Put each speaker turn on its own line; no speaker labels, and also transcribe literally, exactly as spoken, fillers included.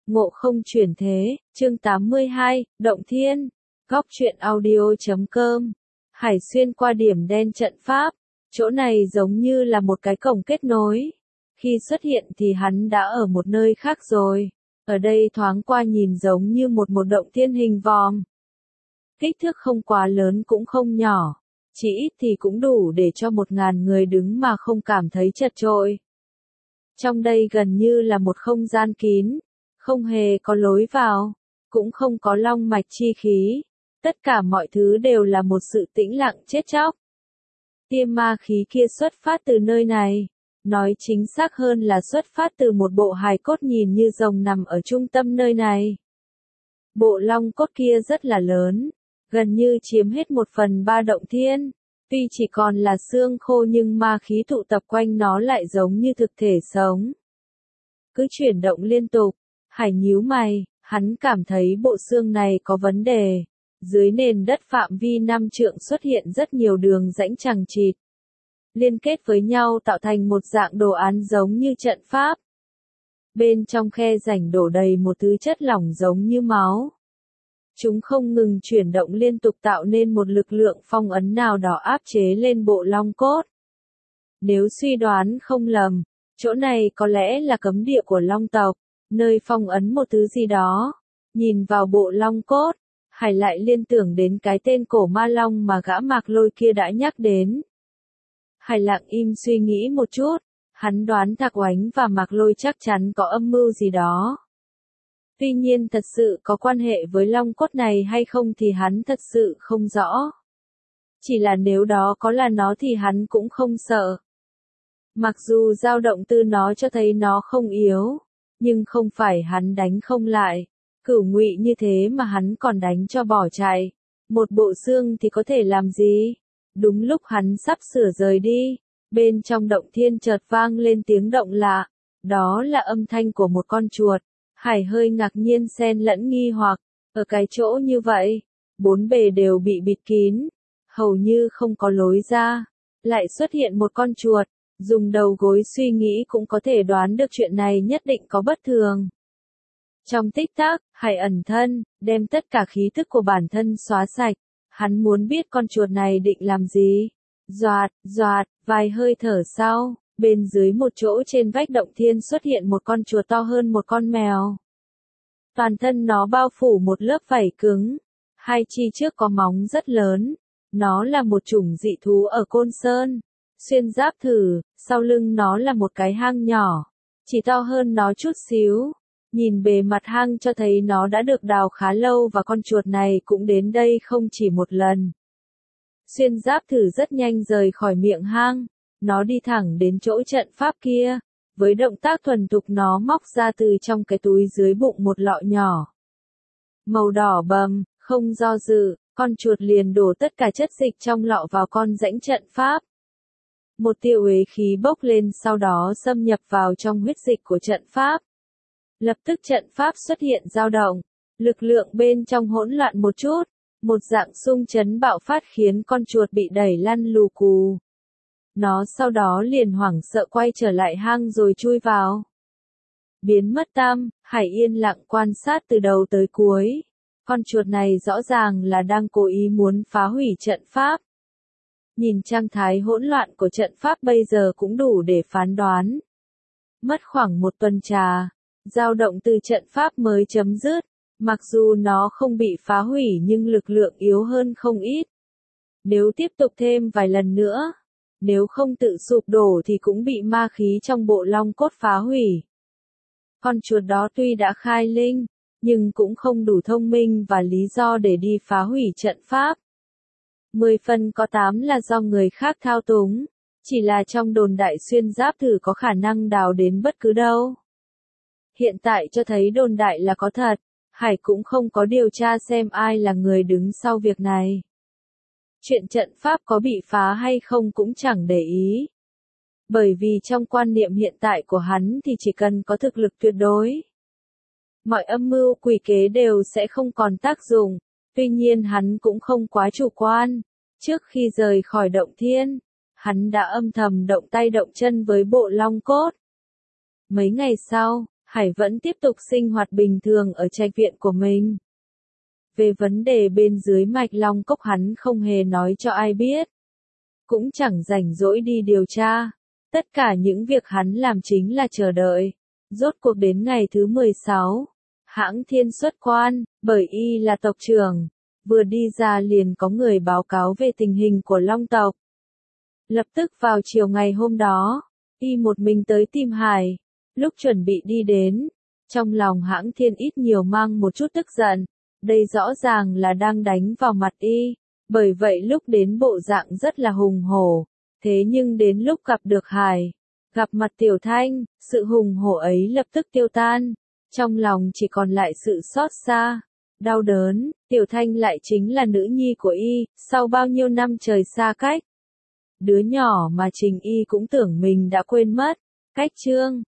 Ngộ không chuyển thế, chương tám mươi hai, Động Thiên, góc truyện audio chấm com. Hải xuyên qua điểm đen trận pháp, chỗ này giống như là một cái cổng kết nối. Khi xuất hiện thì hắn đã ở một nơi khác rồi. Ở đây thoáng qua nhìn giống như một một động thiên hình vòm. Kích thước không quá lớn cũng không nhỏ, chỉ ít thì cũng đủ để cho một ngàn người đứng mà không cảm thấy chật chội. Trong đây gần như là một không gian kín, không hề có lối vào, cũng không có long mạch chi khí. Tất cả mọi thứ đều là một sự tĩnh lặng chết chóc. Tia ma khí kia xuất phát từ nơi này, nói chính xác hơn là xuất phát từ một bộ hài cốt nhìn như rồng nằm ở trung tâm nơi này. Bộ long cốt kia rất là lớn, gần như chiếm hết một phần ba động thiên. Tuy chỉ còn là xương khô nhưng ma khí tụ tập quanh nó lại giống như thực thể sống. Cứ chuyển động liên tục, Hải nhíu mày, hắn cảm thấy bộ xương này có vấn đề. Dưới nền đất phạm vi năm trượng xuất hiện rất nhiều đường rãnh chằng chịt, liên kết với nhau tạo thành một dạng đồ án giống như trận pháp. Bên trong khe rãnh đổ đầy một thứ chất lỏng giống như máu. Chúng không ngừng chuyển động liên tục tạo nên một lực lượng phong ấn nào đó áp chế lên bộ long cốt. Nếu suy đoán không lầm, chỗ này có lẽ là cấm địa của long tộc, nơi phong ấn một thứ gì đó. Nhìn vào bộ long cốt, Hải lại liên tưởng đến cái tên cổ ma long mà gã Mạc Lôi kia đã nhắc đến. Hải lặng im suy nghĩ một chút, hắn đoán Thạc Oánh và Mạc Lôi chắc chắn có âm mưu gì đó. Tuy nhiên thật sự có quan hệ với long cốt này hay không thì hắn thật sự không rõ. Chỉ là nếu đó có là nó thì hắn cũng không sợ. Mặc dù dao động từ nó cho thấy nó không yếu, nhưng không phải hắn đánh không lại. Cửu Ngụy như thế mà hắn còn đánh cho bỏ chạy. Một bộ xương thì có thể làm gì? Đúng lúc hắn sắp sửa rời đi, bên trong động thiên chợt vang lên tiếng động lạ. Đó là âm thanh của một con chuột. Hải hơi ngạc nhiên xen lẫn nghi hoặc, ở cái chỗ như vậy, bốn bề đều bị bịt kín, hầu như không có lối ra, lại xuất hiện một con chuột, dùng đầu gối suy nghĩ cũng có thể đoán được chuyện này nhất định có bất thường. Trong tích tắc, Hải ẩn thân, đem tất cả khí thức của bản thân xóa sạch, hắn muốn biết con chuột này định làm gì. Doạt, doạt, vài hơi thở sau. Bên dưới một chỗ trên vách động thiên xuất hiện một con chuột to hơn một con mèo. Toàn thân nó bao phủ một lớp vảy cứng, hai chi trước có móng rất lớn. Nó là một chủng dị thú ở Côn Sơn. Xuyên giáp thử, sau lưng nó là một cái hang nhỏ, chỉ to hơn nó chút xíu. Nhìn bề mặt hang cho thấy nó đã được đào khá lâu và con chuột này cũng đến đây không chỉ một lần. Xuyên giáp thử rất nhanh rời khỏi miệng hang. Nó đi thẳng đến chỗ trận pháp kia, với động tác thuần thục nó móc ra từ trong cái túi dưới bụng một lọ nhỏ. Màu đỏ bầm, không do dự, con chuột liền đổ tất cả chất dịch trong lọ vào con rãnh trận pháp. Một tia uế khí bốc lên sau đó xâm nhập vào trong huyết dịch của trận pháp. Lập tức trận pháp xuất hiện dao động, lực lượng bên trong hỗn loạn một chút, một dạng xung chấn bạo phát khiến con chuột bị đẩy lăn lù cù. Nó sau đó liền hoảng sợ quay trở lại hang rồi chui vào. Biến mất tăm, Hải yên lặng quan sát từ đầu tới cuối. Con chuột này rõ ràng là đang cố ý muốn phá hủy trận pháp. Nhìn trạng thái hỗn loạn của trận pháp bây giờ cũng đủ để phán đoán. Mất khoảng một tuần trà, dao động từ trận pháp mới chấm dứt. Mặc dù nó không bị phá hủy nhưng lực lượng yếu hơn không ít. Nếu tiếp tục thêm vài lần nữa, nếu không tự sụp đổ thì cũng bị ma khí trong bộ long cốt phá hủy. Con chuột đó tuy đã khai linh, nhưng cũng không đủ thông minh và lý do để đi phá hủy trận pháp. Mười phần có tám là do người khác thao túng, chỉ là trong đồn đại xuyên giáp thử có khả năng đào đến bất cứ đâu. Hiện tại cho thấy đồn đại là có thật, Hải cũng không có điều tra xem ai là người đứng sau việc này. Chuyện trận pháp có bị phá hay không cũng chẳng để ý. Bởi vì trong quan niệm hiện tại của hắn thì chỉ cần có thực lực tuyệt đối, mọi âm mưu quỷ kế đều sẽ không còn tác dụng. Tuy nhiên hắn cũng không quá chủ quan. Trước khi rời khỏi động thiên, hắn đã âm thầm động tay động chân với bộ long cốt. Mấy ngày sau, Hải vẫn tiếp tục sinh hoạt bình thường ở trạch viện của mình. Về vấn đề bên dưới mạch long cốc hắn không hề nói cho ai biết. Cũng chẳng rảnh rỗi đi điều tra. Tất cả những việc hắn làm chính là chờ đợi. Rốt cuộc đến ngày thứ mười sáu, hãng Thiên xuất quan, bởi y là tộc trưởng. Vừa đi ra liền có người báo cáo về tình hình của Long tộc. Lập tức vào chiều ngày hôm đó, y một mình tới tìm Hải. Lúc chuẩn bị đi đến, trong lòng hãng Thiên ít nhiều mang một chút tức giận. Đây rõ ràng là đang đánh vào mặt y. Bởi vậy lúc đến bộ dạng rất là hùng hổ. Thế nhưng đến lúc gặp được Hải, gặp mặt Tiểu Thanh, sự hùng hổ ấy lập tức tiêu tan. Trong lòng chỉ còn lại sự xót xa, đau đớn. Tiểu Thanh lại chính là nữ nhi của y, sau bao nhiêu năm trời xa cách. Đứa nhỏ mà Trình Y cũng tưởng mình đã quên mất. Cách chương